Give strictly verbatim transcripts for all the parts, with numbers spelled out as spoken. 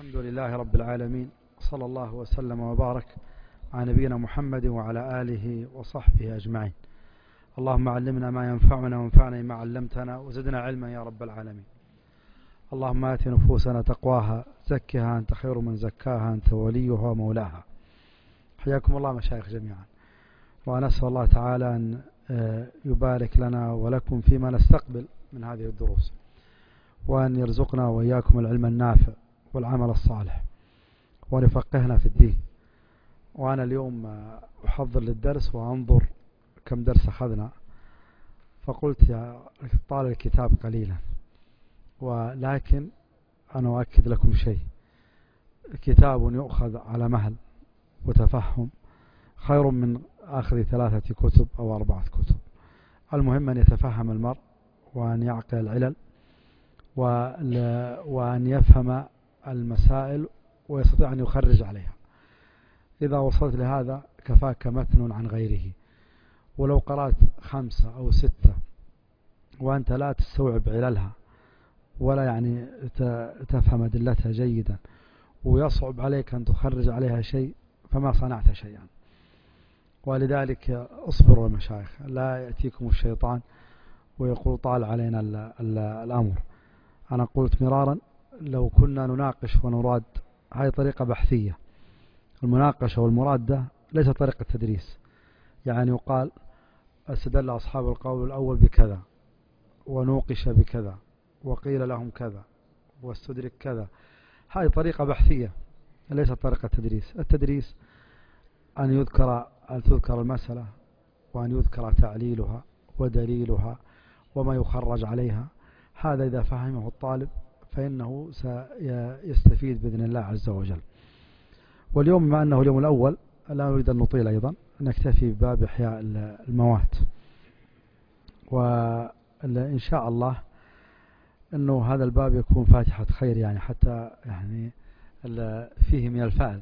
الحمد لله رب العالمين، صلى الله وسلم وبارك على نبينا محمد وعلى آله وصحبه أجمعين. اللهم علمنا ما ينفعنا وانفعنا ما علمتنا وزدنا علما يا رب العالمين. اللهم آت نفوسنا تقواها زكها أنت خير من زكاها أنت وليها ومولاها. حياكم الله مشايخ جميعا، ونسأل الله تعالى أن يبارك لنا ولكم فيما نستقبل من هذه الدروس، وأن يرزقنا وإياكم العلم النافع والعمل الصالح، وأن يفقهنا في الدين. وأنا اليوم أحضر للدرس وأنظر كم درس أخذنا، فقلت يا طال الكتاب قليلا، ولكن أنا أؤكد لكم شيء: كتاب يؤخذ على مهل وتفهم خير من أخذ ثلاثة كتب أو أربعة كتب. المهم أن يتفهم المرء وأن يعقل العلل وأن يفهم المسائل ويستطيع أن يخرج عليها. إذا وصلت لهذا كفاك متن عن غيره. ولو قرأت خمسة أو ستة وأنت لا تستوعب عللها ولا يعني تفهم أدلتها جيدا ويصعب عليك أن تخرج عليها شيء، فما صنعت شيئا. ولذلك اصبروا يا مشايخ، لا يأتيكم الشيطان ويقول طال علينا ال ال الأمر. أنا قلت مرارا: لو كنا نناقش ونراد، هذه طريقة بحثية. المناقشة والمرادة ليس طريقة تدريس. يعني يقال: استدل أصحاب القول الأول بكذا ونوقش بكذا وقيل لهم كذا واستدرك كذا. هذه طريقة بحثية ليست طريقة تدريس. التدريس أن يذكر أن تذكر المسألة وأن يذكر تعليلها ودليلها وما يخرج عليها. هذا إذا فهمه الطالب فإنه سيستفيد بإذن الله عز وجل. واليوم بما أنه اليوم الأول لا نريد أن نطيل، أيضا نكتفي بباب إحياء الموات، وإن شاء الله أنه هذا الباب يكون فاتحة خير، يعني حتى يعني فيه من الفعل،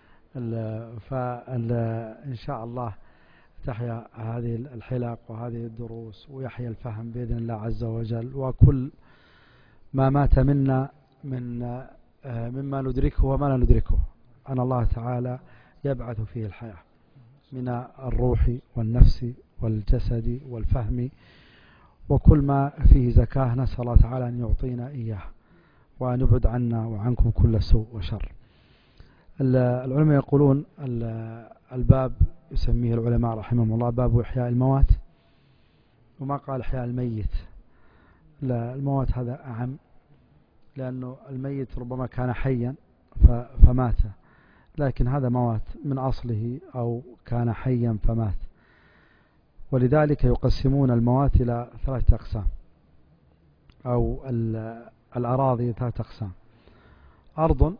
فإن شاء الله تحيا هذه الحلق وهذه الدروس ويحيا الفهم بإذن الله عز وجل. وكل ما مات منا من مما ندركه وما لا ندركه أن الله تعالى يبعث فيه الحياة من الروح والنفس والجسد والفهم، وكل ما فيه زكاة نسأل الله تعالى أن يعطينا إياه وأن يبعد عنا وعنكم كل سوء وشر. العلماء يقولون الباب يسميه العلماء رحمهم الله باب إحياء الموات، وما قال إحياء الميت. لا، الموت هذا أعم، لأنه الميت ربما كان حيا فمات، لكن هذا موات من أصله أو كان حيا فمات. ولذلك يقسمون الموات إلى ثلاثة أقسام، أو الأراضي ثلاثة أقسام. أرض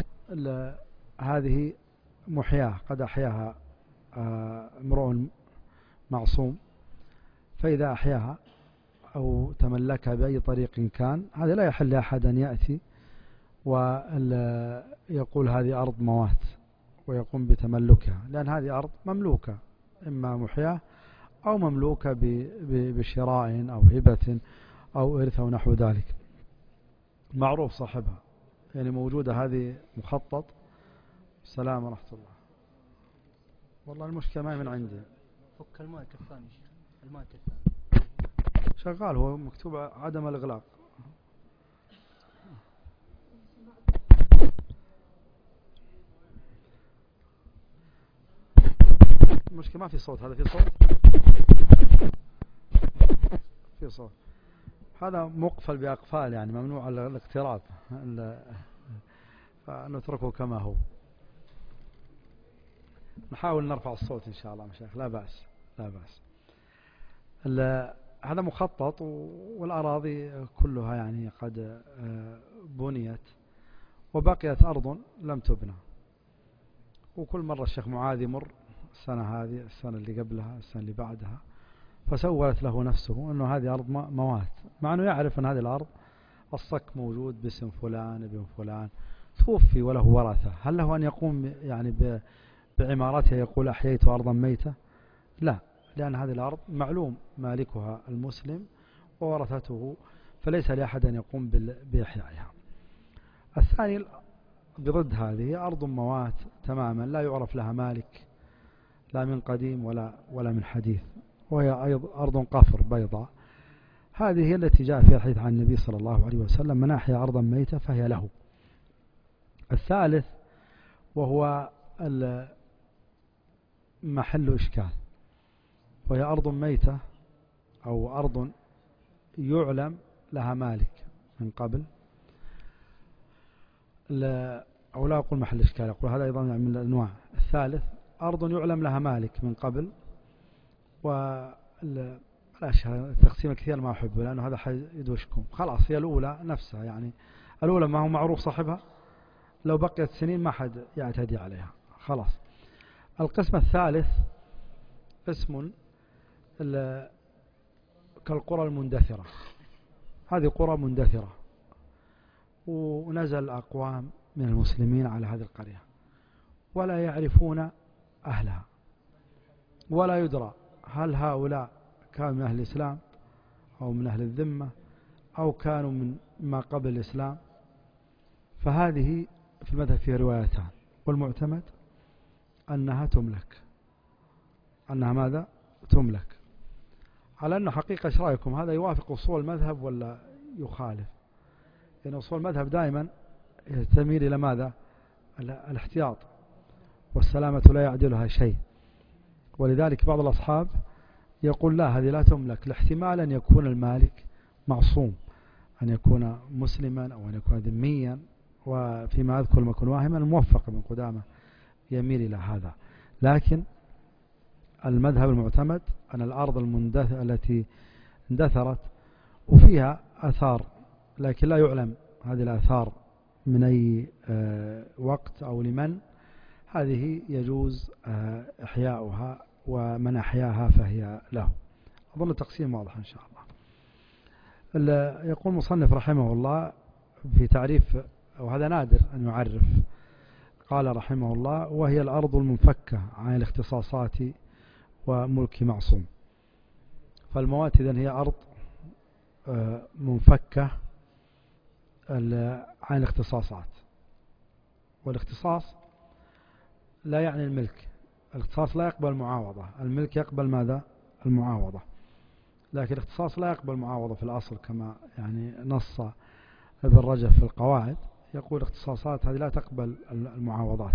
هذه محياه قد أحياها امرؤ معصوم، فإذا أحياها أو تملكها بأي طريق كان، هذا لا يحل لأحد أن يأتي ويقول هذه أرض موات ويقوم بتملكها، لأن هذه أرض مملوكة، إما محياه أو مملوكة بشراء أو هبة أو إرث أو نحو ذلك، معروف صاحبها، يعني موجودة هذه مخطط. السلام ورحمة الله. والله المشكلة ما من عندي. فك المايك الثاني شيخ، المايك الثاني شغال، هو مكتوب عدم الإغلاق. المشكلة ما في صوت. هذا في صوت، في صوت. هذا مقفل بأقفال، يعني ممنوع الاقتراب، فنتركه كما هو. نحاول نرفع الصوت إن شاء الله مشايخ، لا بأس لا بأس. هذا مخطط، والأراضي كلها يعني قد بنيت، وبقيت أرض لم تبنى. وكل مرة الشيخ معاذ يمر، السنة هذه السنة اللي قبلها السنة اللي بعدها، فسولت له نفسه أنه هذه أرض موات، مع أنه يعرف أن هذه الأرض الصك موجود باسم فلان ابن فلان توفي وله ورثة. هل له أن يقوم يعني بعمارتها يقول أحييت أرضا ميتة؟ لا، لأن هذه الأرض معلوم مالكها المسلم وورثته، فليس لأحد أن يقوم بإحيائها. الثاني بضد هذه أرض موات تماما لا يعرف لها مالك لا من قديم ولا ولا من حديث، وهي أيضا أرض قفر بيضاء. هذه هي التي جاء فيها الحديث عن النبي صلى الله عليه وسلم: من أحيا أرضا ميتة فهي له. الثالث وهو محل إشكال، وهي أرض ميتة أو أرض يعلم لها مالك من قبل، لا أو لا أقول محل إشكال، أقول هذا أيضا من الأنواع. الثالث أرض يعلم لها مالك من قبل، ولاش التقسيم الكثير ما أحبه لأنه هذا حيدوشكم. خلاص هي الأولى نفسها، يعني الأولى ما هو معروف صاحبها، لو بقيت سنين ما حد يعتدي عليها خلاص. القسم الثالث اسم كالقرى المندثرة، هذه قرى مندثرة ونزل أقوام من المسلمين على هذه القرية ولا يعرفون أهلها، ولا يدرى هل هؤلاء كانوا من أهل الإسلام أو من أهل الذمة أو كانوا من ما قبل الإسلام. فهذه في المذهب فيها روايتان، والمعتمد أنها تملك، أنها ماذا؟ تملك. على أنه حقيقة إيش رأيكم؟ هذا يوافق أصول المذهب ولا يخالف؟ لأن أصول المذهب دائما تميل إلى ماذا؟ الاحتياط، والسلامة لا يعدلها شيء. ولذلك بعض الأصحاب يقول لا، هذه لا تملك، لاحتمال أن يكون المالك معصوم، أن يكون مسلما أو أن يكون ذميا، وفيما أذكر لما يكون واهما. الموفق من قدامه يميل إلى هذا، لكن المذهب المعتمد أن الأرض المندثرة التي اندثرت وفيها أثار لكن لا يعلم هذه الآثار من أي وقت أو لمن، هذه يجوز إحياؤها، ومن أحياها فهي له. أظن التقسيم واضح إن شاء الله. يقول مصنف رحمه الله في تعريف، وهذا نادر أن يعرف، قال رحمه الله: وهي الأرض المنفكة عن الاختصاصات وملك معصوم. فالموات إذن هي أرض منفكة عن الاختصاصات، والاختصاص لا يعني الملك، الاختصاص لا يقبل معاوضة، الملك يقبل ماذا؟ المعاوضة، لكن الاختصاص لا يقبل معاوضة في الأصل، كما يعني نص ابن رجب في القواعد، يقول الاختصاصات هذه لا تقبل المعاوضات.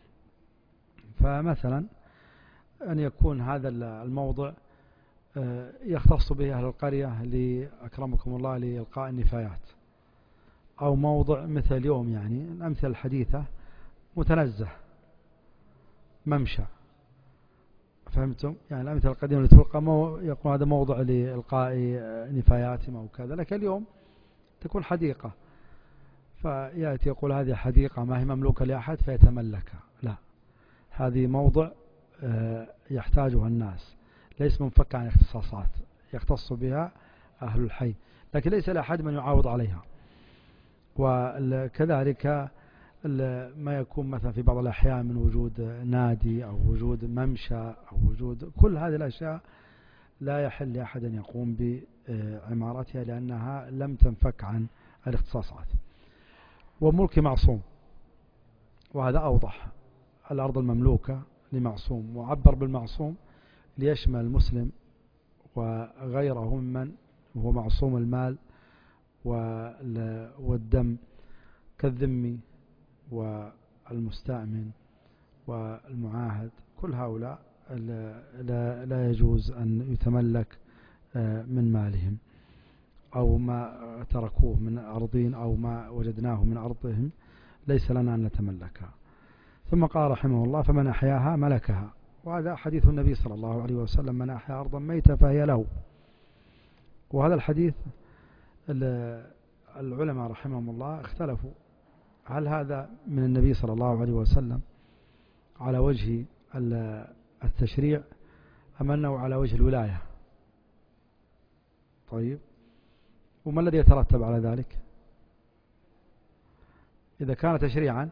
فمثلا أن يكون هذا الموضع يختص به أهل القرية لأكرمكم الله لإلقاء النفايات، أو موضع مثل اليوم، يعني الأمثلة الحديثة متنزه ممشى، فهمتم؟ يعني الأمثلة القديمة اللي تلقى مو يقول هذا موضع لإلقاء نفاياتهم أو كذا، لكن اليوم تكون حديقة، فيأتي يقول هذه حديقة ما هي مملوكة لأحد فيتملكها، لا، هذه موضع يحتاجها الناس، ليس منفك عن اختصاصات، يختص بها أهل الحي، لكن ليس لأحد من يعاوض عليها. وكذلك ما يكون مثلا في بعض الأحيان من وجود نادي أو وجود ممشى أو وجود كل هذه الأشياء لا يحل لأحد أن يقوم بعمارتها لأنها لم تنفك عن الاختصاصات. وملك معصوم، وهذا أوضح، الأرض المملوكة لمعصوم، وعبر بالمعصوم ليشمل المسلم وغيره ممن هو معصوم المال والدم كالذمي والمستأمن والمعاهد، كل هؤلاء لا, لا يجوز أن يتملك من مالهم أو ما تركوه من أرضين أو ما وجدناه من أرضهم ليس لنا أن نتملكها. ثم قال رحمه الله: فمن أحياها ملكها. وهذا حديث النبي صلى الله عليه وسلم: من أحيا أرضا ميتة فهي له. وهذا الحديث العلماء رحمهم الله اختلفوا هل هذا من النبي صلى الله عليه وسلم على وجه التشريع أم أنه على وجه الولاية. طيب، وما الذي يترتب على ذلك؟ إذا كان تشريعا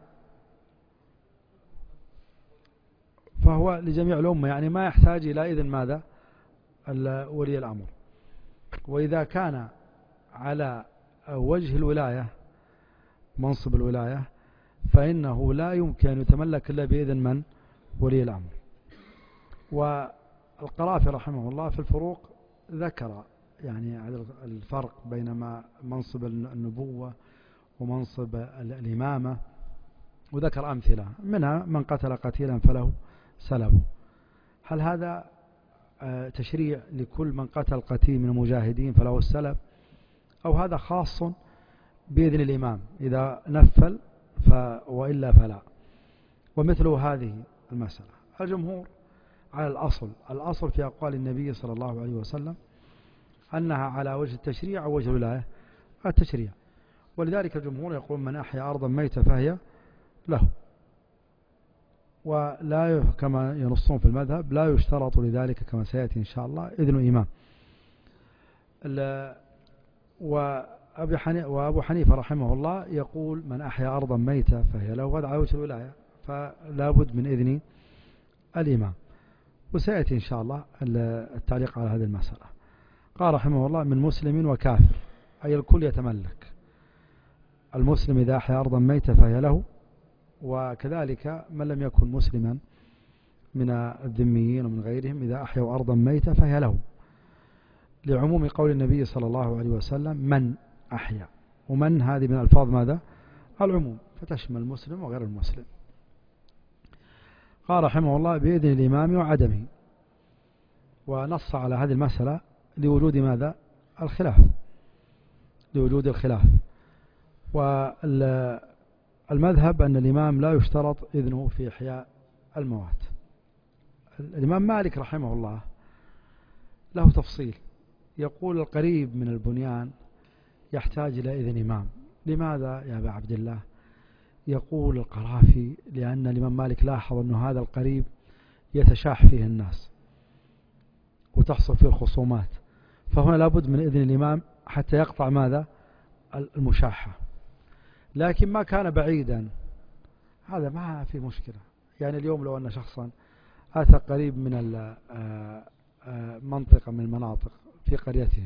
فهو لجميع الأمة، يعني ما يحتاج إلى إذن ماذا؟ ولي الأمر. وإذا كان على وجه الولاية، منصب الولاية، فإنه لا يمكن أن يتملك إلا بإذن من؟ ولي الأمر. والقرافي رحمه الله في الفروق ذكر يعني الفرق بين ما منصب النبوة ومنصب الإمامة، وذكر أمثلة منها من قتل قتيلا فله سلبه. هل هذا تشريع لكل من قتل قتيل من المجاهدين فله السلب، أو هذا خاص بإذن الإمام إذا نفل ف وإلا فلا؟ ومثله هذه المسألة الجمهور على الأصل الأصل في أقوال النبي صلى الله عليه وسلم أنها على وجه التشريع أو وجه الولاية التشريع، ولذلك الجمهور يقول من أحيا أرضا ميتة فهي له، ولا كما ينصون في المذهب لا يشترط لذلك كما سيأتي إن شاء الله إذن إمام. وأبو حنيفة رحمه الله يقول من أحيا أرضا ميتة فهي له، وهذا على وجه الولاية فلا بد من إذن الإمام، وسيأتي إن شاء الله التعليق على هذه المسألة. قال رحمه الله من مسلم وكافر، أي الكل يتملك. المسلم إذا أحيا أرضا ميتة فهي له، وكذلك من لم يكن مسلما من الذميين ومن غيرهم إذا أحيوا أرضا ميتة فهي له، لعموم قول النبي صلى الله عليه وسلم من أحيا، ومن هذه من ألفاظ ماذا؟ العموم، فتشمل المسلم وغير المسلم. قال رحمه الله بإذن الإمام وعدمه، ونص على هذه المسألة لوجود ماذا؟ الخلاف، لوجود الخلاف. والمذهب أن الإمام لا يشترط إذنه في إحياء الموات. الإمام مالك رحمه الله له تفصيل، يقول القريب من البنيان يحتاج إلى إذن إمام. لماذا يا أبا عبد الله؟ يقول القرافي لأن الإمام مالك لاحظ أن هذا القريب يتشاح فيه الناس وتحصل فيه الخصومات، فهنا لابد من إذن الإمام حتى يقطع ماذا؟ المشاحة. لكن ما كان بعيدا هذا ما في مشكلة. يعني اليوم لو أن شخصا أتى قريب من منطقة من المناطق في قريتهم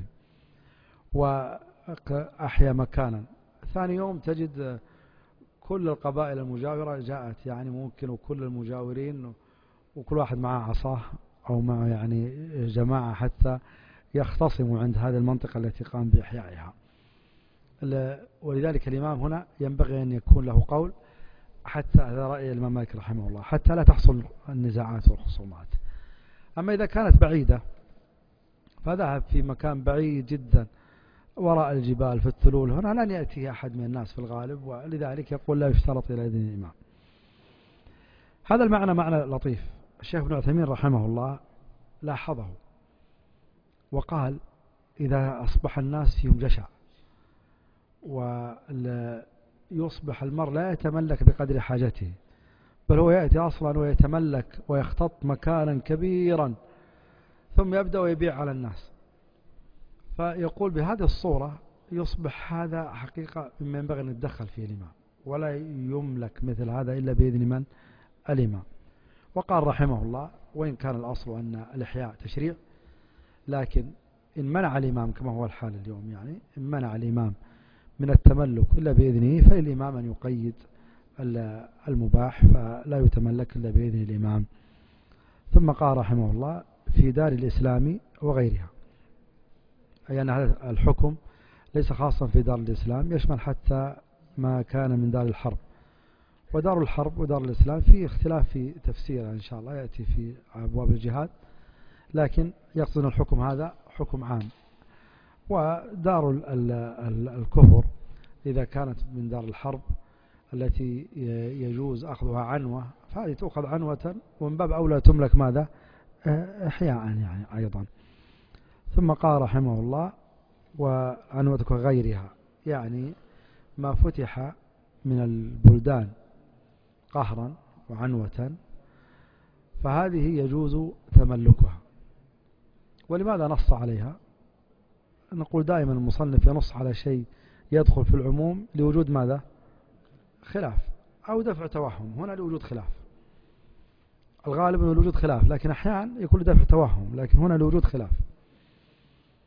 وأحيا مكانا، ثاني يوم تجد كل القبائل المجاورة جاءت، يعني ممكن وكل المجاورين وكل واحد معه عصاه أو مع يعني جماعة حتى يختصموا عند هذه المنطقة التي قام بإحيائها. ولذلك الإمام هنا ينبغي أن يكون له قول، حتى هذا رأي الإمام مالك رحمه الله، حتى لا تحصل النزاعات والخصومات. أما إذا كانت بعيدة فذهب في مكان بعيد جدا وراء الجبال في الثلول، هنا لن يأتي أحد من الناس في الغالب، ولذلك يقول لا يشترط إلى إذن الإمام. هذا المعنى معنى لطيف. الشيخ ابن عثيمين رحمه الله لاحظه وقال إذا أصبح الناس فيهم جشع ويصبح المرء لا يتملك بقدر حاجته، بل هو يأتي أصلا ويتملك ويختط مكانا كبيرا ثم يبدأ ويبيع على الناس، فيقول بهذه الصورة يصبح هذا حقيقة مما ينبغي أن يتدخل فيه الإمام، ولا يملك مثل هذا إلا بإذن من؟ الإمام. وقال رحمه الله وإن كان الأصل أن الإحياء تشريع، لكن إن منع الإمام كما هو الحال اليوم، يعني إن منع الإمام من التملك إلا بإذنه فالإمام أن يقيد المباح، فلا يتملك إلا بإذن الإمام. ثم قال رحمه الله في دار الإسلام وغيرها، أي أن هذا الحكم ليس خاصا في دار الإسلام، يشمل حتى ما كان من دار الحرب. ودار الحرب ودار الإسلام في اختلاف في تفسيرها إن شاء الله يأتي في أبواب الجهاد، لكن يقصد الحكم هذا حكم عام. ودار الكفر إذا كانت من دار الحرب التي يجوز أخذها عنوة، فهذه تأخذ عنوة، ومن باب أولى تملك ماذا؟ إحياء يعني أيضا. ثم قال رحمه الله وعنوة غيرها، يعني ما فتح من البلدان قهرا وعنوة فهذه يجوز تملكها. ولماذا نص عليها؟ نقول دائما المصنف ينص على شيء يدخل في العموم لوجود ماذا؟ خلاف أو دفع توهم. هنا لوجود خلاف، الغالب أنه لوجود خلاف، لكن أحيانا يكون دفع توهم، لكن هنا لوجود خلاف.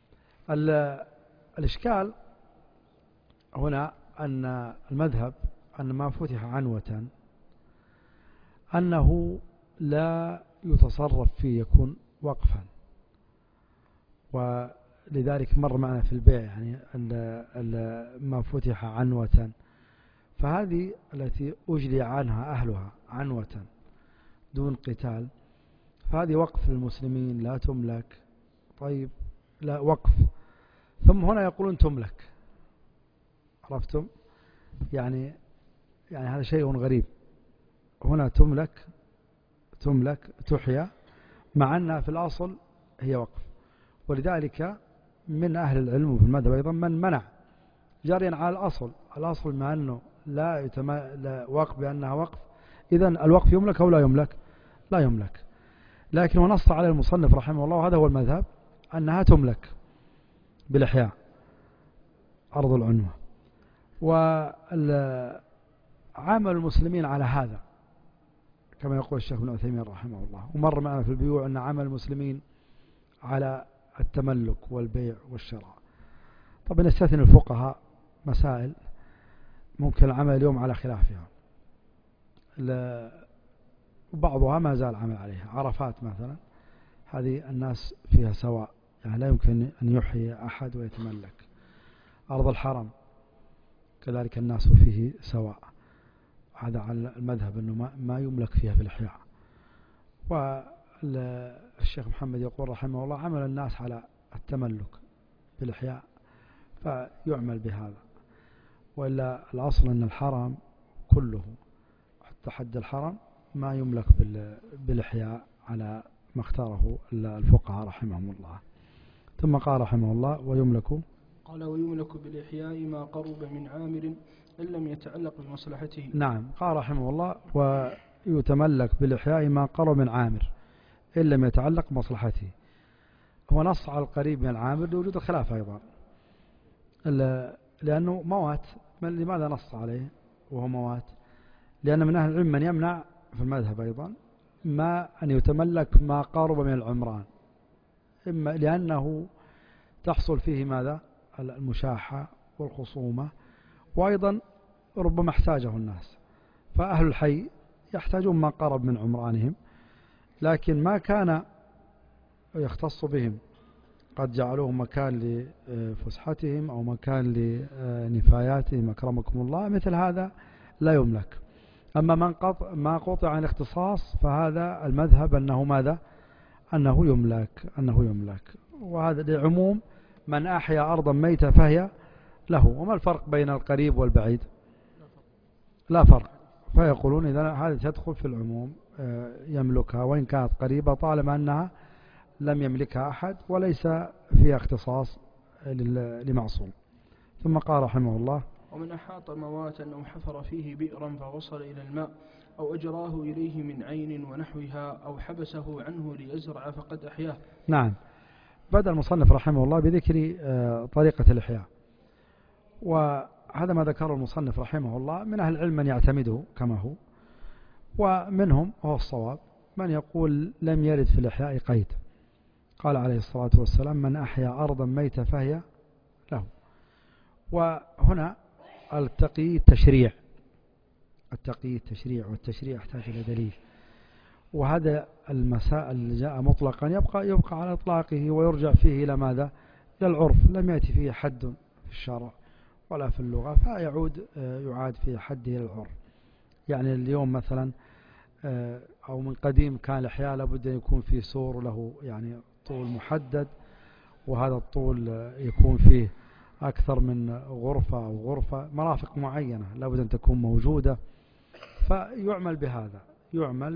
الإشكال هنا أن المذهب أن ما فتح عنوة أنه لا يتصرف فيه، يكون وقفا. ولذلك مر معنا في البيع يعني ال ال ما فتح عنوة، فهذه التي أجلي عنها أهلها عنوة دون قتال، فهذه وقف للمسلمين لا تملك. طيب لا وقف، ثم هنا يقولون تملك. عرفتم؟ يعني يعني هذا شيء غريب. هنا تملك تملك تحيا، مع أنها في الأصل هي وقف. ولذلك من أهل العلم في المذهب أيضا من منع جاريا على الأصل. الأصل مع أنه لا, يتم... لا وقف بأنها وقف، إذن الوقف يملك أو لا يملك؟ لا يملك. لكن ونص على المصنف رحمه الله، وهذا هو المذهب، أنها تملك بالإحياء أرض العنوة. وعمل المسلمين على هذا كما يقول الشيخ ابن عثيمين رحمه الله. ومر معنا في البيوع أن عمل المسلمين على التملك والبيع والشراء. طبعا يستثني الفقهاء مسائل ممكن العمل اليوم على خلافها، وبعضها ما زال عمل عليها. عرفات مثلا هذه الناس فيها سواء، يعني لا يمكن أن يحيي أحد ويتملك. أرض الحرم كذلك الناس فيه سواء، هذا على المذهب أنه ما يملك فيها في الإحياء. والشيخ محمد يقول رحمه الله عمل الناس على التملك بالإحياء فيعمل بهذا. وإلا الأصل أن الحرم كله حتى حد الحرم ما يملك بالإحياء على ما اختاره الفقهاء رحمهم الله. ثم قال رحمه الله ويملك، قال ويملك بالإحياء ما قرب من عامر إن لم يتعلق بمصلحته. نعم، قال رحمه الله ويتملك بالإحياء ما قرب من عامر إن لم يتعلق بمصلحته. هو نص على القريب من العامر لوجود الخلاف أيضا، لأنه موات. لماذا نص عليه وهو موات؟ لأن من أهل العلم من يمنع في المذهب أيضا ما أن يتملك ما قارب من العمران، إما لأنه تحصل فيه ماذا؟ المشاحة والخصومة، وأيضا ربما احتاجه الناس، فأهل الحي يحتاجون ما قرب من عمرانهم. لكن ما كان يختص بهم قد جعلوه مكان لفسحتهم أو مكان لنفاياتهم أكرمكم الله، مثل هذا لا يملك. أما من قطع ما قطع عن اختصاص فهذا المذهب أنه ماذا؟ أنه يملك أنه يملك وهذا لعموم من أحيا أرضا ميتة فهي له. وما الفرق بين القريب والبعيد؟ لا فرق. فيقولون إذا هذه تدخل في العموم، يملكها وإن كانت قريبة طالما أنها لم يملكها أحد وليس فيها اختصاص لمعصوم. ثم قال رحمه الله ومن أحاط مواتا أو حفر فيه بئرا فوصل إلى الماء أو أجراه إليه من عين ونحوها أو حبسه عنه ليزرع فقد أحياه. نعم، بدأ المصنف رحمه الله بذكر طريقة الإحياء، وهذا ما ذكره المصنف رحمه الله. من أهل العلم من يعتمده كما هو، ومنهم وهو الصواب من يقول لم يرد في الإحياء قيد. قال عليه الصلاة والسلام من أحيا أرضا ميتة فهي له. وهنا التقييد تشريع، التقييد تشريع، والتشريع يحتاج إلى دليل. وهذا المسائل اللي جاء مطلقا يبقى يبقى على إطلاقه ويرجع فيه إلى ماذا؟ إلى العرف. لم يأتي فيه حد في الشرع ولا في اللغة فيعود يعاد فيه حد إلى العرف. يعني اليوم مثلا أو من قديم كان الإحياء لابد أن يكون فيه سور له يعني طول محدد، وهذا الطول يكون فيه أكثر من غرفة أو غرفة مرافق معينة لابد أن تكون موجودة، فيعمل بهذا، يعمل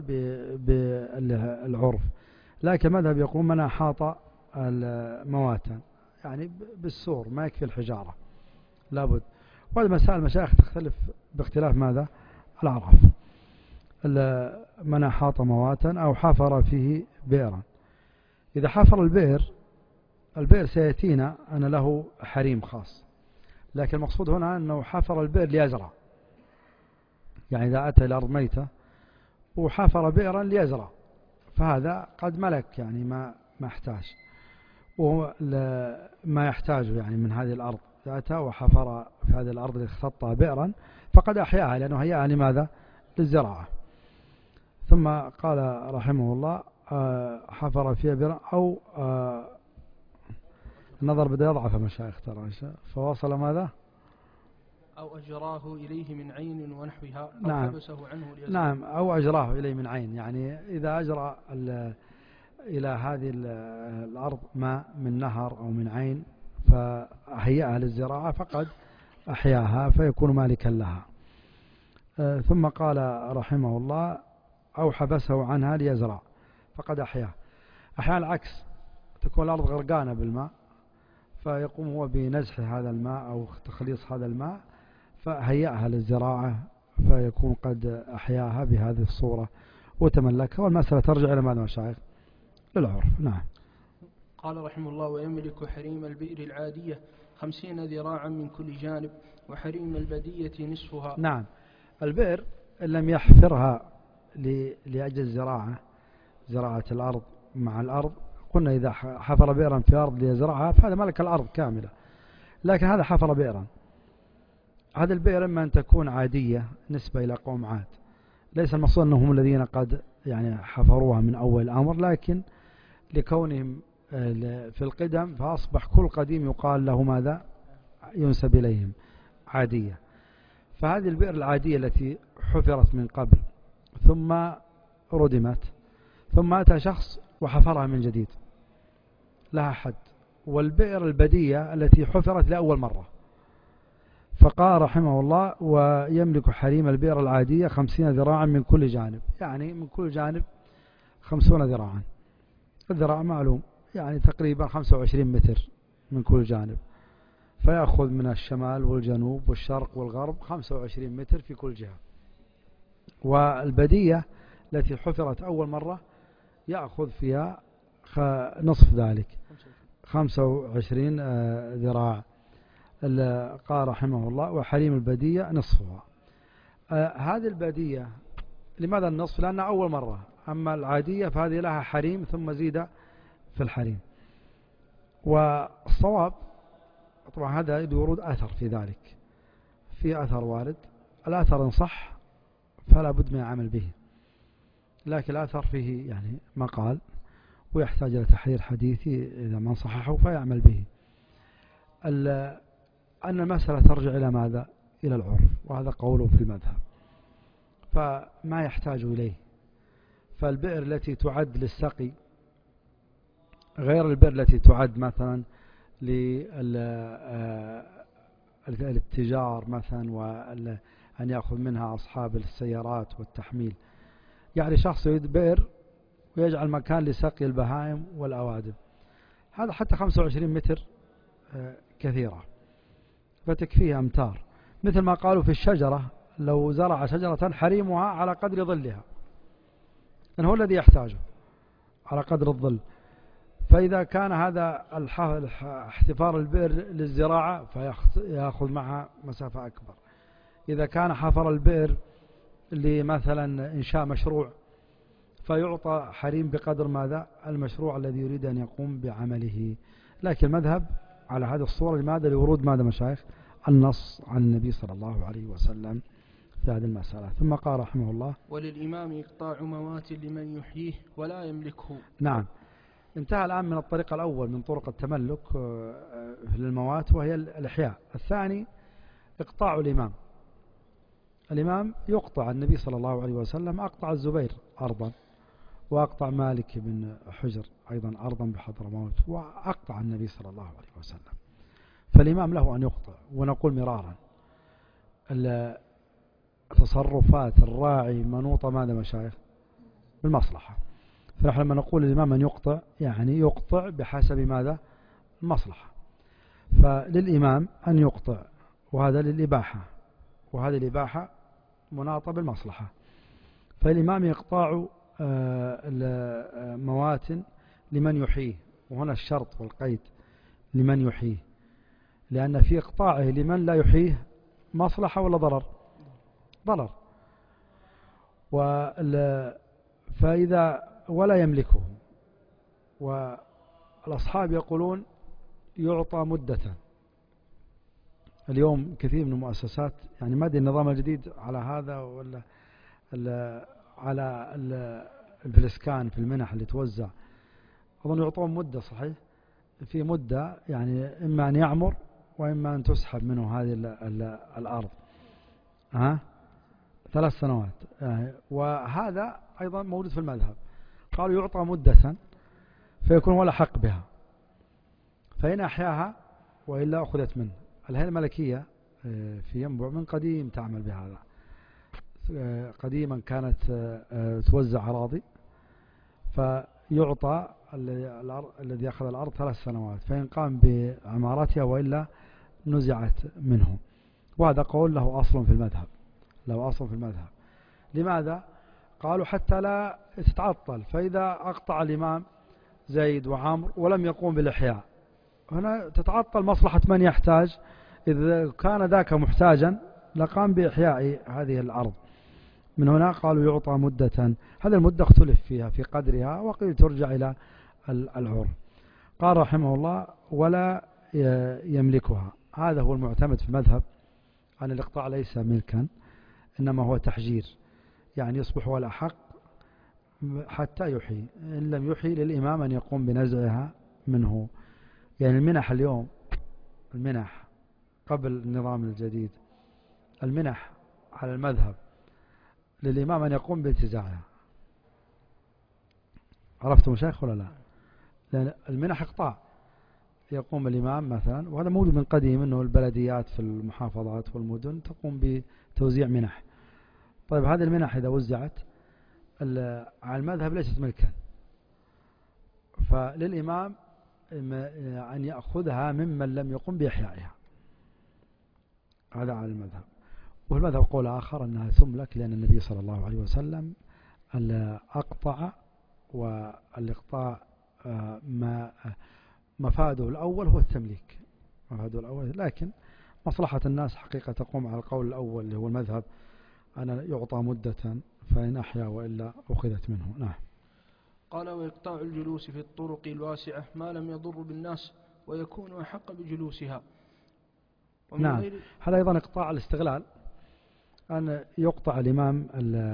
بالعرف. لكن مذهب يقول من أحاط المواتا يعني بالسور ما يكفي الحجارة لابد. وهذه مسائل المشايخ تختلف باختلاف ماذا؟ الأعراف. من أحاط مواتا أو حفر فيه بئرا. إذا حفر البئر، البئر سيأتينا أن له حريم خاص، لكن المقصود هنا أنه حفر البئر ليزرع. يعني إذا أتى إلى أرض ميتة وحفر بئرا ليزرع فهذا قد ملك، يعني ما ما احتاج وهو ما يحتاجه يعني من هذه الأرض ذاتها وحفر في هذه الأرض التي اختطها بئرا فقد أحياها لأنه هيأها لماذا؟ للزراعة. ثم قال رحمه الله حفر فيها بئرا أو النظر بدأ يضعف مشايخ ترى فوصل ماذا؟ أو أجراه إليه من عين ونحوها أو نعم. حبسه عنه ليزرع. نعم أو أجراه إليه من عين، يعني إذا أجرى إلى هذه الأرض ماء من نهر أو من عين فأهيأها للزراعة فقد أحياها فيكون مالكا لها. آه ثم قال رحمه الله أو حبسه عنها ليزرع فقد أحياها. أحيانا العكس، تكون الأرض غرقانة بالماء فيقوم هو بنزح هذا الماء أو تخليص هذا الماء فهيأها للزراعة فيكون قد أحياها بهذه الصورة وتملكها. والمسألة ترجع إلى ماذا مشايخ؟ للعرف. نعم. قال رحمه الله ويملك حريم البئر العادية خمسين ذراعا من كل جانب وحريم البدية نصفها. نعم. البئر إن لم يحفرها لأجل الزراعة، زراعة الأرض مع الأرض، قلنا إذا حفر بئرا في أرض ليزرعها فهذا ملك الأرض كاملة، لكن هذا حفر بئرا. هذا البئر إما أن تكون عادية نسبة إلى قوم عاد، ليس المقصود أنهم الذين قد يعني حفروها من أول الأمر، لكن لكونهم في القدم فأصبح كل قديم يقال له ماذا؟ ينسب إليهم عادية. فهذه البئر العادية التي حفرت من قبل ثم ردمت ثم أتى شخص وحفرها من جديد لها حد. والبئر البدية التي حفرت لأول مرة، فقال رحمه الله ويملك حريم البئر العادية خمسين ذراعا من كل جانب، يعني من كل جانب خمسون ذراعا. الذراع معلوم يعني تقريبا خمسة وعشرين متر من كل جانب، فيأخذ من الشمال والجنوب والشرق والغرب خمسة وعشرين متر في كل جهة. والبدية التي حفرت أول مرة يأخذ فيها نصف ذلك خمسة وعشرين ذراع. قال رحمه الله وحريم البدية نصفها. هذه البدية لماذا النصف؟ لأنها أول مرة، أما العادية فهذه لها حريم ثم زيد في الحريم. والصواب طبعا هذا يورد أثر في ذلك، في أثر وارد، الأثر إن صح فلا بد من العمل به، لكن الأثر فيه يعني مقال ويحتاج إلى تحرير حديثي، إذا ما صححه فيعمل به. أن المسألة ترجع إلى ماذا؟ إلى العرف، وهذا قوله في المذهب، فما يحتاج إليه. فالبئر التي تعد للسقي غير البئر التي تعد مثلا للاتجار مثلا وأن يأخذ منها أصحاب السيارات والتحميل. يعني شخص يريد بئر ويجعل مكان لسقي البهائم والأوادم، هذا حتى خمسة وعشرين متر كثيرة فتكفيه أمتار. مثل ما قالوا في الشجرة، لو زرع شجرة حريمها على قدر ظلها، لأنه هو الذي يحتاجه على قدر الظل. فإذا كان هذا احتفار البئر للزراعة فيأخذ معها مسافة أكبر. إذا كان حفر البئر لمثلا إنشاء مشروع فيعطى حريم بقدر ماذا؟ المشروع الذي يريد أن يقوم بعمله. لكن المذهب على هذه الصورة لماذا؟ لورود ماذا مشايخ؟ النص عن النبي صلى الله عليه وسلم في هذه المسألة. ثم قال رحمه الله وللإمام إقطاع موات لمن يحييه ولا يملكه. نعم. انتهى الآن من الطريق الأول من طرق التملك للموات وهي الإحياء. الثاني إقطاع الإمام. الإمام يقطع، النبي صلى الله عليه وسلم أقطع الزبير أرضا، وأقطع مالك بن حجر أيضا أرضا بحضرموت، وأقطع النبي صلى الله عليه وسلم. فالإمام له أن يقطع. ونقول مرارا تصرفات الراعي منوطة ماذا مشايخ؟ بالمصلحة. فنحن لما نقول الإمام أن يقطع يعني يقطع بحسب ماذا؟ المصلحة. فللإمام أن يقطع، وهذا للإباحة، وهذه الإباحة مناطة بالمصلحة. فالإمام يقطع موات لمن يحييه، وهنا الشرط والقيد لمن يحييه، لأن في إقطاعه لمن لا يحييه مصلحة ولا ضرر؟ ضرر. فإذا ولا يملكه، والأصحاب يقولون يعطى مدة، اليوم كثير من المؤسسات يعني ما أدري النظام الجديد على هذا ولا ال على ال الفلسكان في المنح اللي توزع أظن يعطون مدة صحيح في مدة يعني إما أن يعمر وإما أن تسحب منه هذه ال ال الأرض ها ثلاث سنوات يعني وهذا أيضا موجود في المذهب قالوا يعطى مدة فيكون ولا حق بها فإن أحياها وإلا أخذت منه. الهيئة الملكية في ينبع من قديم تعمل بهذا قديما كانت توزع أراضي فيعطى الذي أخذ الأرض ثلاث سنوات فإن قام بعمارتها وإلا نزعت منه وهذا قول له أصل في المذهب له أصل في المذهب. لماذا؟ قالوا حتى لا تتعطل فإذا أقطع الإمام زيد وعمر ولم يقوم بالإحياء هنا تتعطل مصلحة من يحتاج إذا كان ذاك محتاجا لقام بإحياء هذه الأرض. من هنا قالوا يعطى مدة هذه المدة اختلف فيها في قدرها وقيل ترجع إلى العرف. قال رحمه الله ولا يملكها هذا هو المعتمد في المذهب أن الإقطاع ليس ملكا إنما هو تحجير يعني يصبح ولا حق حتى يحيي إن لم يحيي للإمام أن يقوم بنزعها منه. يعني المنح اليوم المنح قبل النظام الجديد المنح على المذهب للإمام أن يقوم بانتزاعها عرفتم شيخ ولا لا؟ لأن المنح إقطاع يقوم الإمام مثلا وهذا موجود من قديم أنه البلديات في المحافظات والمدن تقوم بتوزيع منح. طيب هذه المنح إذا وزعت على المذهب ليست ملكا فللإمام أن يأخذها ممن لم يقم بإحيائها هذا على المذهب. والمذهب قول آخر أنها تملك لأن النبي صلى الله عليه وسلم أقطع والإقطاع ما مفاده الأول هو التمليك مفاده الأول لكن مصلحة الناس حقيقة تقوم على القول الأول اللي هو المذهب أن يعطى مدة فإن أحيا وإلا أخذت منه. نعم. قال وإقطاع الجلوس في الطرق الواسعة ما لم يضر بالناس ويكون أحق بجلوسها. نعم هذا أيضا إقطاع الاستغلال أن يقطع الإمام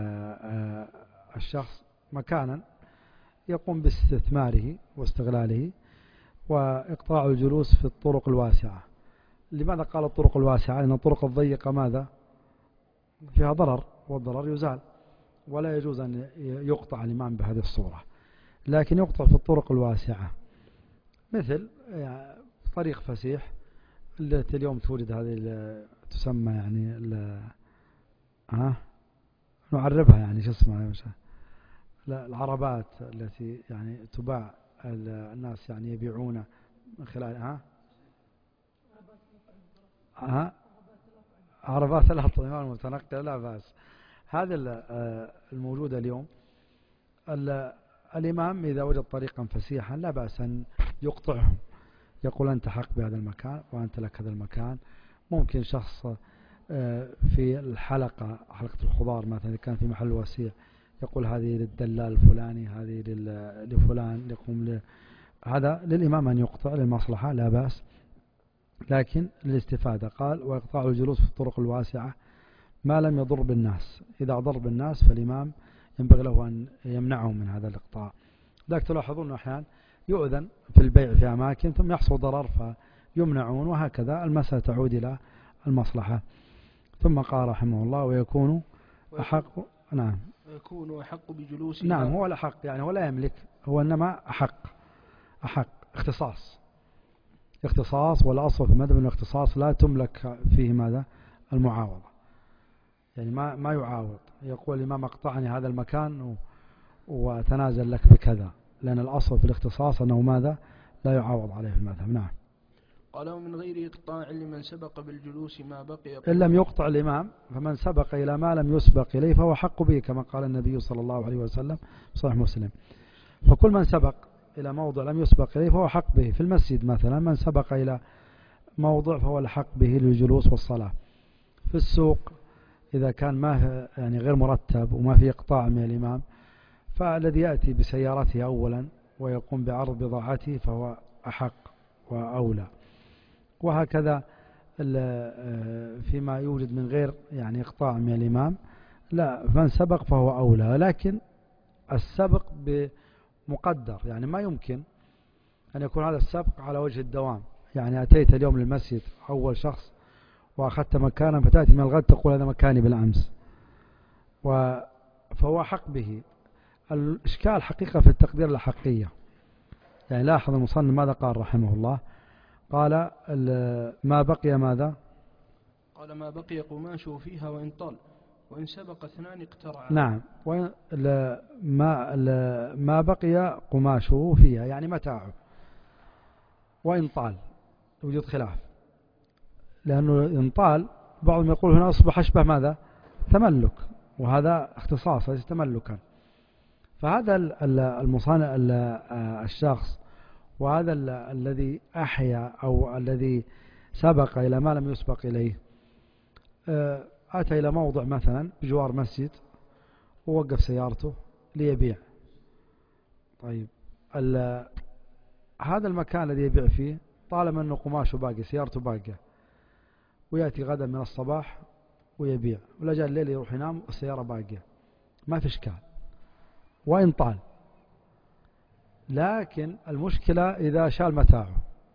الشخص مكانا يقوم باستثماره واستغلاله. وإقطاع الجلوس في الطرق الواسعة لماذا قال الطرق الواسعة؟ لأن الطرق الضيقة ماذا فيها ضرر والضرر يزال ولا يجوز أن يقطع الإمام بهذه الصورة لكن يقطع في الطرق الواسعة مثل يعني طريق فسيح التي اليوم توجد هذه تسمى يعني ها نعربها يعني شو اسمها العربات التي يعني تباع الناس يعني يبيعون من خلال ها ها عربات الأطعمة المتنقلة لا بأس. هذا الموجودة اليوم الإمام إذا وجد طريقا فسيحا لا بأس أن يقطعهم يقول أنت حق بهذا المكان وأنت لك هذا المكان. ممكن شخص في الحلقة حلقة الخضار مثلا كان في محل واسع يقول هذه للدلال الفلاني هذه لفلان يقوم ل... هذا للإمام أن يقطع للمصلحة لا بأس لكن للاستفادة. قال وإقطاع الجلوس في الطرق الواسعة ما لم يضر بالناس إذا ضر بالناس فالإمام ينبغي له أن يمنعه من هذا الإقطاع. ذلك تلاحظون أحيانا يؤذن في البيع في أماكن ثم يحصل ضرر فيمنعون وهكذا المسألة تعود إلى المصلحة. ثم قال رحمه الله ويكون أحق نعم ويكون أحق بجلوسه نعم هو الأحق يعني هو لا يملك هو إنما أحق أحق اختصاص اختصاص والأصل في المذهب أن الاختصاص لا تملك فيه ماذا المعاوضة يعني ما ما يعاوض يقول الإمام اقطعني هذا المكان وتنازل لك بكذا لأن الأصل في الاختصاص أنه ماذا لا يعاوض عليه في المذهب. نعم. قال ومن غير إقطاع لمن سبق بالجلوس ما بقي إن لم يقطع الإمام فمن سبق إلى ما لم يسبق إليه فهو حق به كما قال النبي صلى الله عليه وسلم صحيح مسلم. فكل من سبق إلى موضع لم يسبق إليه فهو حق به. في المسجد مثلا من سبق إلى موضع فهو الحق به للجلوس والصلاة. في السوق إذا كان ما يعني غير مرتب وما في إقطاع من الإمام فالذي يأتي بسيارته أولا ويقوم بعرض بضاعته فهو أحق وأولى. وهكذا فيما يوجد من غير يعني إقطاع من الإمام، لا، من سبق فهو أولى، لكن السبق بمقدر، يعني ما يمكن أن يكون هذا السبق على وجه الدوام. يعني أتيت اليوم للمسجد أول شخص وأخذت مكانا، فتأتي من الغد تقول هذا مكاني بالأمس، فهو حق به. الإشكال حقيقة في التقدير الحقية. يعني لاحظ المصنف ماذا قال رحمه الله، قال ما بقي ماذا؟ قال ما بقي قماشه فيها وإن طال، وإن سبق اثنان اقترعا. نعم، وإن ما, ما بقي قماشه فيها يعني متاعه، وإن طال وجود خلاف، لأنه إن طال بعضهم يقول هنا أصبح أشبه ماذا؟ تملك، وهذا اختصاص ليس تملكا. فهذا المصانع الشخص، وهذا الذي أحيا أو الذي سبق إلى ما لم يسبق إليه، أتى إلى موضع مثلا بجوار مسجد ووقف سيارته ليبيع. طيب هذا المكان الذي يبيع فيه طالما أنه قماشه باقي، سيارته باقية، ويأتي غدا من الصباح ويبيع، ولا جاء الليل يروح ينام والسيارة باقية، ما في إشكال وإن طال. لكن المشكلة إذا شال متاعه.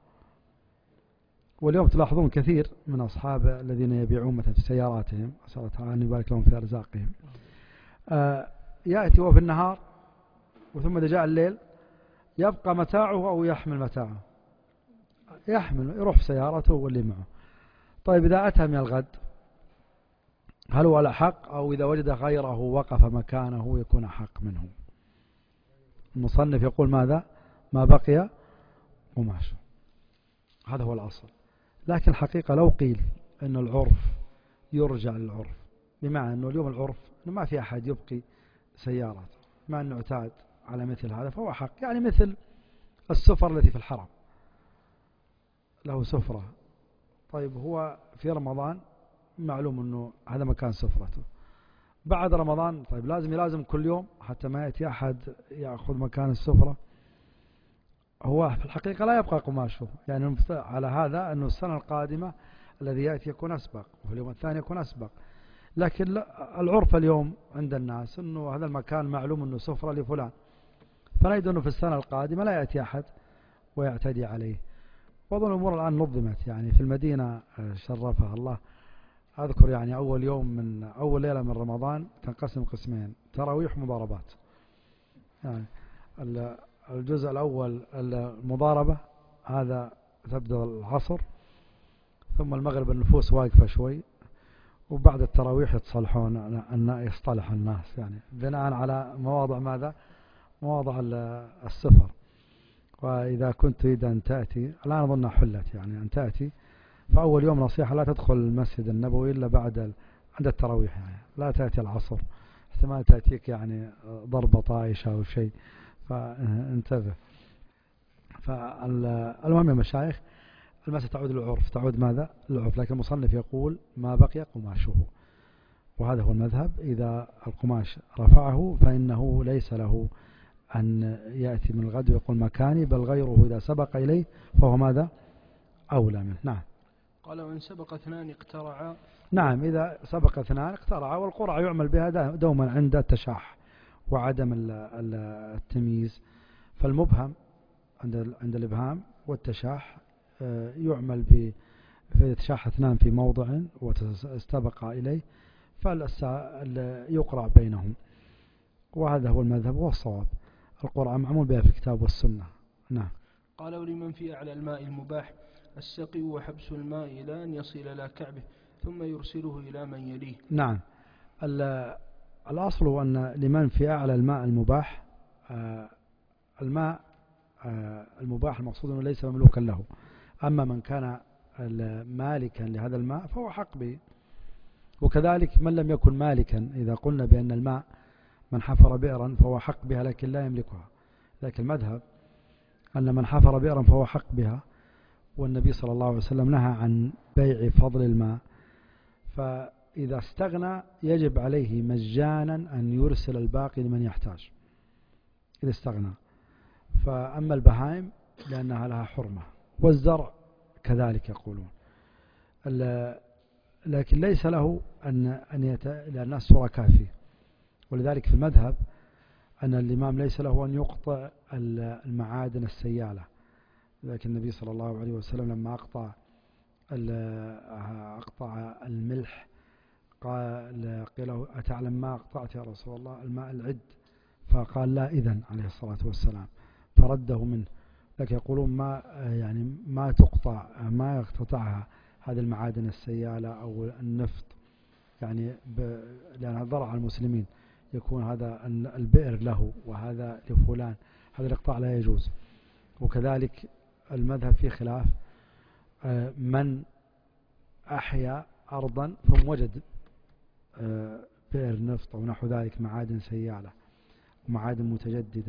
واليوم تلاحظون كثير من أصحاب الذين يبيعون مثلا في سياراتهم، أسأل الله تعالى أن يبارك لهم في أرزاقهم، آه يأتي وفي النهار وثم إذا جاء الليل يبقى متاعه أو يحمل متاعه، يحمل يروح في سيارته واللي معه. طيب إذا أتى من الغد هل هو الأحق، أو إذا وجد غيره وقف مكانه يكون أحق منه؟ المصنف يقول ماذا؟ ما بقي قماشه، هذا هو الأصل. لكن الحقيقة لو قيل أن العرف يرجع للعرف، بمعنى أنه اليوم العرف أنه ما في أحد يبقي سيارات، مع أنه اعتاد على مثل هذا فهو حق. يعني مثل السفر التي في الحرم، له سفرة، طيب هو في رمضان معلوم أنه هذا مكان سفرته، بعد رمضان طيب لازم يلازم كل يوم حتى ما يأتي أحد يأخذ مكان السفرة. هو في الحقيقة لا يبقى قماشه، يعني على هذا أنه السنة القادمة الذي يأتي يكون أسبق، وفي اليوم الثاني يكون أسبق. لكن العرف اليوم عند الناس أنه هذا المكان معلوم أنه سفرة لفلان، فنجد أنه في السنة القادمة لا يأتي أحد ويعتدي عليه. وأظن الأمور الآن نظمت، يعني في المدينة شرفها الله. أذكر يعني أول يوم من أول ليلة من رمضان تنقسم قسمين، تراويح مضاربات. يعني الجزء الأول المضاربة هذا تبدأ العصر، ثم المغرب النفوس واقفة شوي، وبعد التراويح يتصلحون أن يصطلح الناس، يعني بناء على مواضع ماذا؟ مواضع السفر. وإذا كنت تريد أن تأتي، الآن أظنها حلت، يعني أن تأتي فأول يوم نصيحة لا تدخل المسجد النبوي إلا بعد عند التراويح، يعني لا تأتي العصر، احتمال تأتيك يعني ضربة طائشة أو شيء، فانتبه. فالمهم يا مشايخ، المسألة تعود للعرف، تعود ماذا؟ للعرف. لكن المصنف يقول ما بقي قماشه، وهذا هو المذهب. إذا القماش رفعه فإنه ليس له أن يأتي من الغد ويقول مكاني، بل غيره إذا سبق إليه فهو ماذا؟ أولى منه. نعم. قال وإن سبق اثنان اقترعا. نعم، إذا سبق اثنان اقترعا، والقرعة يعمل بها دوما عند التشاح وعدم التمييز. فالمبهم عند عند الإبهام والتشاح يعمل ب تشاح اثنان في موضع واستبق إليه فيقرع بينهم، وهذا هو المذهب والصواب. القرعة معمول بها في الكتاب والسنة. نعم. قال ولمن في أعلى الماء المباح السقي وحبس الماء إلى أن يصل إلى كعبه ثم يرسله إلى من يليه. نعم. الأصل أن لمن في أعلى الماء المباح، آه الماء آه المباح المقصود أنه ليس مملوكا له، أما من كان مالكا لهذا الماء فهو حق به. وكذلك من لم يكن مالكا، إذا قلنا بأن الماء من حفر بئرا فهو حق بها لكن لا يملكها، لكن المذهب أن من حفر بئرا فهو حق بها، والنبي صلى الله عليه وسلم نهى عن بيع فضل الماء، فإذا استغنى يجب عليه مجانا أن يرسل الباقي لمن يحتاج إذا استغنى. فأما البهائم لأنها لها حرمة، والزرع كذلك يقولون. لكن ليس له أن أن يت... لأن الناس شركاء فيه. ولذلك في المذهب أن الإمام ليس له أن يقطع المعادن السيالة. لكن النبي صلى الله عليه وسلم لما أقطع أقطع الملح قال له أتعلم ما أقطعت يا رسول الله؟ الماء العد. فقال لا إذن عليه الصلاة والسلام فرده منه. لكن يقولون ما يعني ما تقطع ما يقتطعها هذه المعادن السيالة أو النفط، يعني لأنها ضرر على المسلمين، يكون هذا البئر له وهذا لفلان، هذا الإقطاع لا يجوز. وكذلك المذهب في خلاف من أحيا أرضا ثم وجد بئر نفط أو نحو ذلك، معادن سيالة ومعادن متجددة،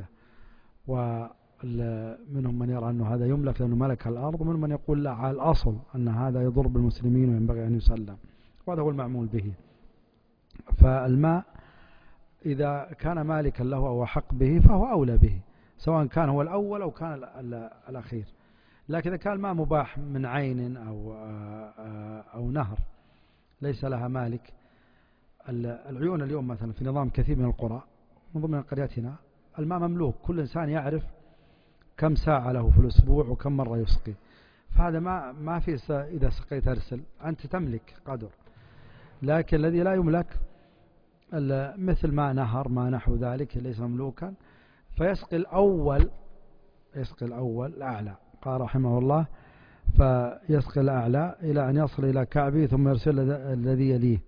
ومنهم من يرى أنه هذا يملك لأنه ملك الأرض، ومنهم من يقول لا، على الأصل أن هذا يضر بالمسلمين وينبغي أن يسلم، وهذا هو المعمول به. فالماء إذا كان مالكا له أو حق به فهو أولى به، سواء كان هو الأول أو كان الأخير. لكن إذا كان الماء مباح من عين أو, أو نهر ليس لها مالك، العيون اليوم مثلا في نظام كثير من القرى من ضمن قريتنا الماء مملوك، كل إنسان يعرف كم ساعة له في الأسبوع وكم مرة يسقي، فهذا ما ما في إذا سقيت أرسل، أنت تملك قدر. لكن الذي لا يملك مثل ما نهر ما نحو ذلك ليس مملوكا، فيسقي الأول يسقي الأول الأعلى. قال رحمه الله فيسقي الأعلى إلى أن يصل إلى كعبه ثم يرسل الذي يليه.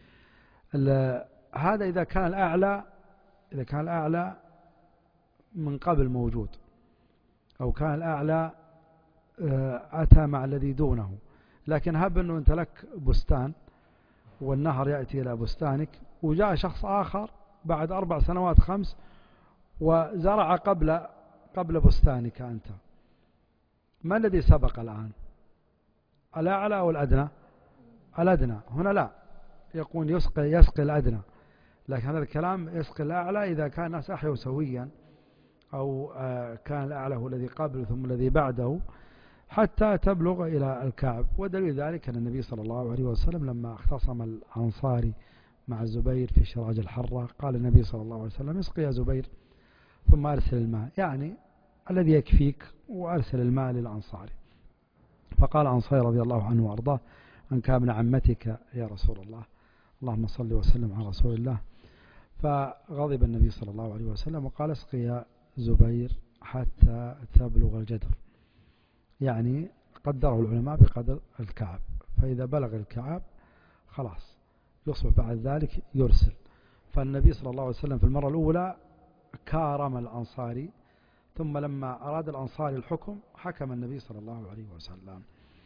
هذا إذا كان الأعلى إذا كان الأعلى من قبل موجود، أو كان الأعلى أتى مع الذي دونه. لكن هب أنه أنت لك بستان والنهر يأتي إلى بستانك، وجاء شخص آخر بعد أربع سنوات خمس وزرع قبل قبل بستانك أنت، ما الذي سبق الآن؟ الأعلى أو الأدنى؟ الأدنى. هنا لا، يقول يسقي يسقي الأدنى، لكن هذا الكلام يسقي الأعلى إذا كان الناس أحيوا سويا، أو كان الأعلى هو الذي قبل ثم الذي بعده حتى تبلغ إلى الكعب. ودليل ذلك أن النبي صلى الله عليه وسلم لما اختصم الأنصاري مع الزبير في شراج الحرة قال النبي صلى الله عليه وسلم اسقي يا زبير ثم أرسل الماء، يعني الذي يكفيك، وأرسل الماء للأنصاري. فقال أنصاري رضي الله عنه وأرضاه أن كان ابن عمتك يا رسول الله، اللهم صل وسلم على رسول الله. فغضب النبي صلى الله عليه وسلم وقال اسقي يا زبير حتى تبلغ الجدر، يعني قدره العلماء بقدر الكعب، فإذا بلغ الكعب خلاص يصبح بعد ذلك يرسل. فالنبي صلى الله عليه وسلم في المرة الأولى كارم الأنصاري، ثم لما أراد الأنصاري الحكم حكم النبي صلى الله عليه وسلم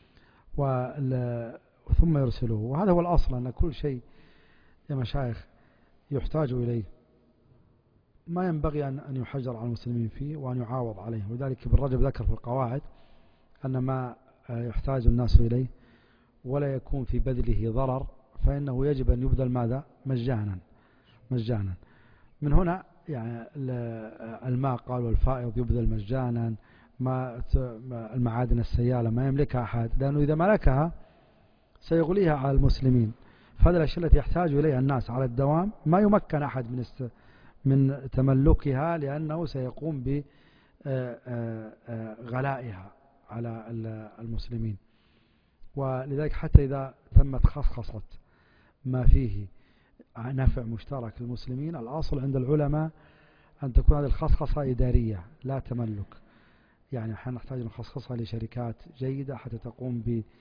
ثم يرسله. وهذا هو الأصل، أن كل شيء يا مشايخ يحتاج إليه ما ينبغي أن يحجر على المسلمين فيه وأن يعاوض عليه. ولذلك ابن رجب ذكر في القواعد أن ما يحتاج الناس إليه ولا يكون في بذله ضرر فإنه يجب أن يبذل ماذا؟ مجانا مجانا. من هنا يعني الماء قال والفائض يبذل مجانا، ما المعادن السيالة ما يملكها أحد، لأنه إذا ملكها سيغليها على المسلمين. فهذه الأشياء التي يحتاج إليها الناس على الدوام ما يمكن أحد من است من تملكها، لأنه سيقوم بغلائها على المسلمين. ولذلك حتى إذا تمت خصخصة ما فيه نفع مشترك للمسلمين، الأصل عند العلماء أن تكون هذه الخصخصة إدارية لا تملك. يعني نحن نحتاج نخصصها لشركات جيدة حتى تقوم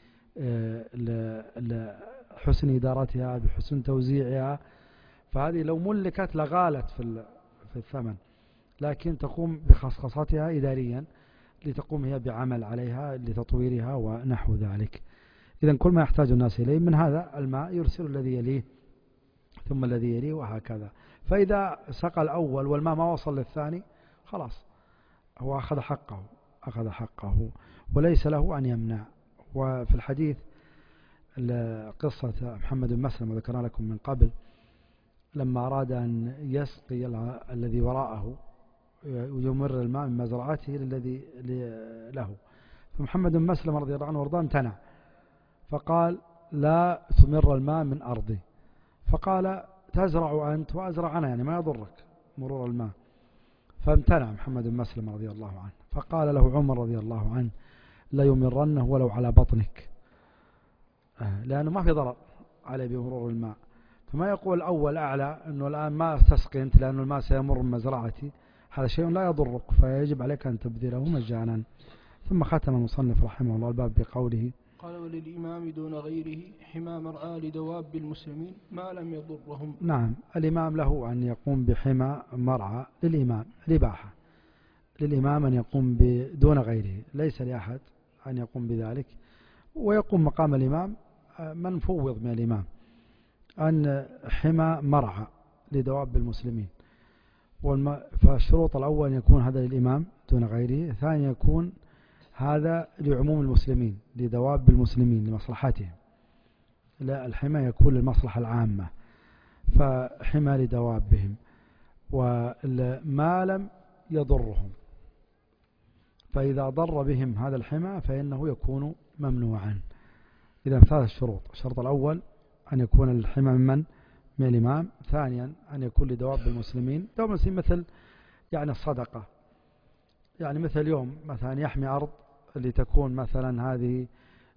بحسن إدارتها بحسن توزيعها، فهذه لو ملكت لغالت في في الثمن، لكن تقوم بخصخصتها إداريا لتقوم هي بعمل عليها لتطويرها ونحو ذلك. إذن كل ما يحتاج الناس إليه من هذا الماء يرسل الذي يليه ثم الذي يليه وهكذا. فإذا سقى الأول والماء ما وصل للثاني خلاص هو أخذ حقه أخذ حقه وليس له أن يمنع. وفي الحديث قصة محمد بن مسلم وذكرنا لكم من قبل لما أراد أن يسقي الذي وراءه ويمر الماء من مزرعته للذي له، فمحمد بن مسلم رضي الله عنه وارضاه امتنع، فقال لا تمر الماء من أرضي، فقال تزرع أنت وأزرع أنا، يعني ما يضرك مرور الماء. فامتنع محمد بن مسلم رضي الله عنه، فقال له عمر رضي الله عنه لا يمرنه ولو على بطنك، لأنه ما في ضرر عليه بمرور الماء. فما يقول أول أعلى أنه الآن ما استسقي أنت لأنه الماء سيمر من مزرعتي، هذا شيء لا يضرك، فيجب عليك أن تبذله مجانا. ثم ختم المصنف رحمه الله الباب بقوله قال وللإمام دون غيره حمى مرعى لدواب المسلمين ما لم يضرهم. نعم، الإمام له أن يقوم بحمى مرعى للإمام الإباحة، للإمام أن يقوم دون غيره، ليس لأحد أن يقوم بذلك، ويقوم مقام الإمام من فوض من الإمام أن حمى مرعى لدواب المسلمين. فالشروط الأول أن يكون هذا للإمام دون غيره، ثاني يكون هذا لعموم المسلمين لدواب المسلمين لمصلحتهم، لا الحمى يكون للمصلحة العامة، فحمى لدوابهم وما لم يضرهم، فإذا ضر بهم هذا الحمى فإنه يكون ممنوعا. إذا ثلاث الشروط: الشرط الأول أن يكون الحمى من من الإمام، ثانيا أن يكون لدواب المسلمين، دواب المسلمين مثل يعني الصدقة، يعني مثل اليوم مثلا يحمي أرض لتكون مثلا هذه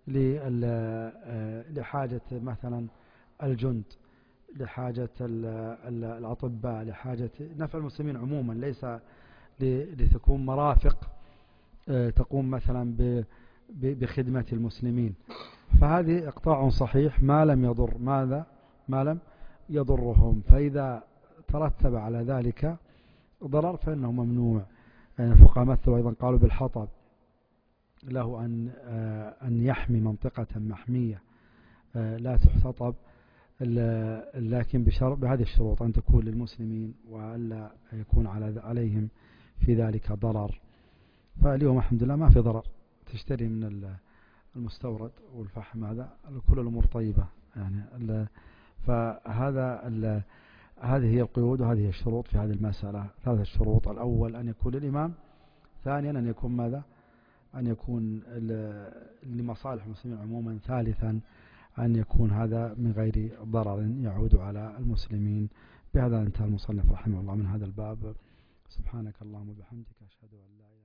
لحاجة مثلا الجند، لحاجة الأطباء، لحاجة نفع المسلمين عموما، ليس لتكون مرافق تقوم مثلا بخدمة المسلمين. فهذه إقطاع صحيح ما لم يضر ماذا ما لم يضرهم، فإذا ترتب على ذلك ضرر فإنه ممنوع. يعني الفقهاء مثلوا أيضا قالوا بالحطب له أن أن يحمي منطقة محمية لا تحتطب، لكن بشرط بهذه الشروط: أن تكون للمسلمين وألا يكون على عليهم في ذلك ضرر. فاليوم الحمد لله ما في ضرر، تشتري من المستورد والفحم، هذا كل الأمور طيبة يعني. فهذا هذه هي القيود وهذه هي الشروط في هذه المسألة. ثلاث الشروط: الأول أن يكون للإمام، ثانيا أن يكون ماذا أن يكون لمصالح المسلمين عموما، ثالثا أن يكون هذا من غير ضرر يعود على المسلمين. بهذا انتهى المصنف رحمه الله من هذا الباب. سبحانك اللهم وبحمدك أشهد أن لا إله إلا أنت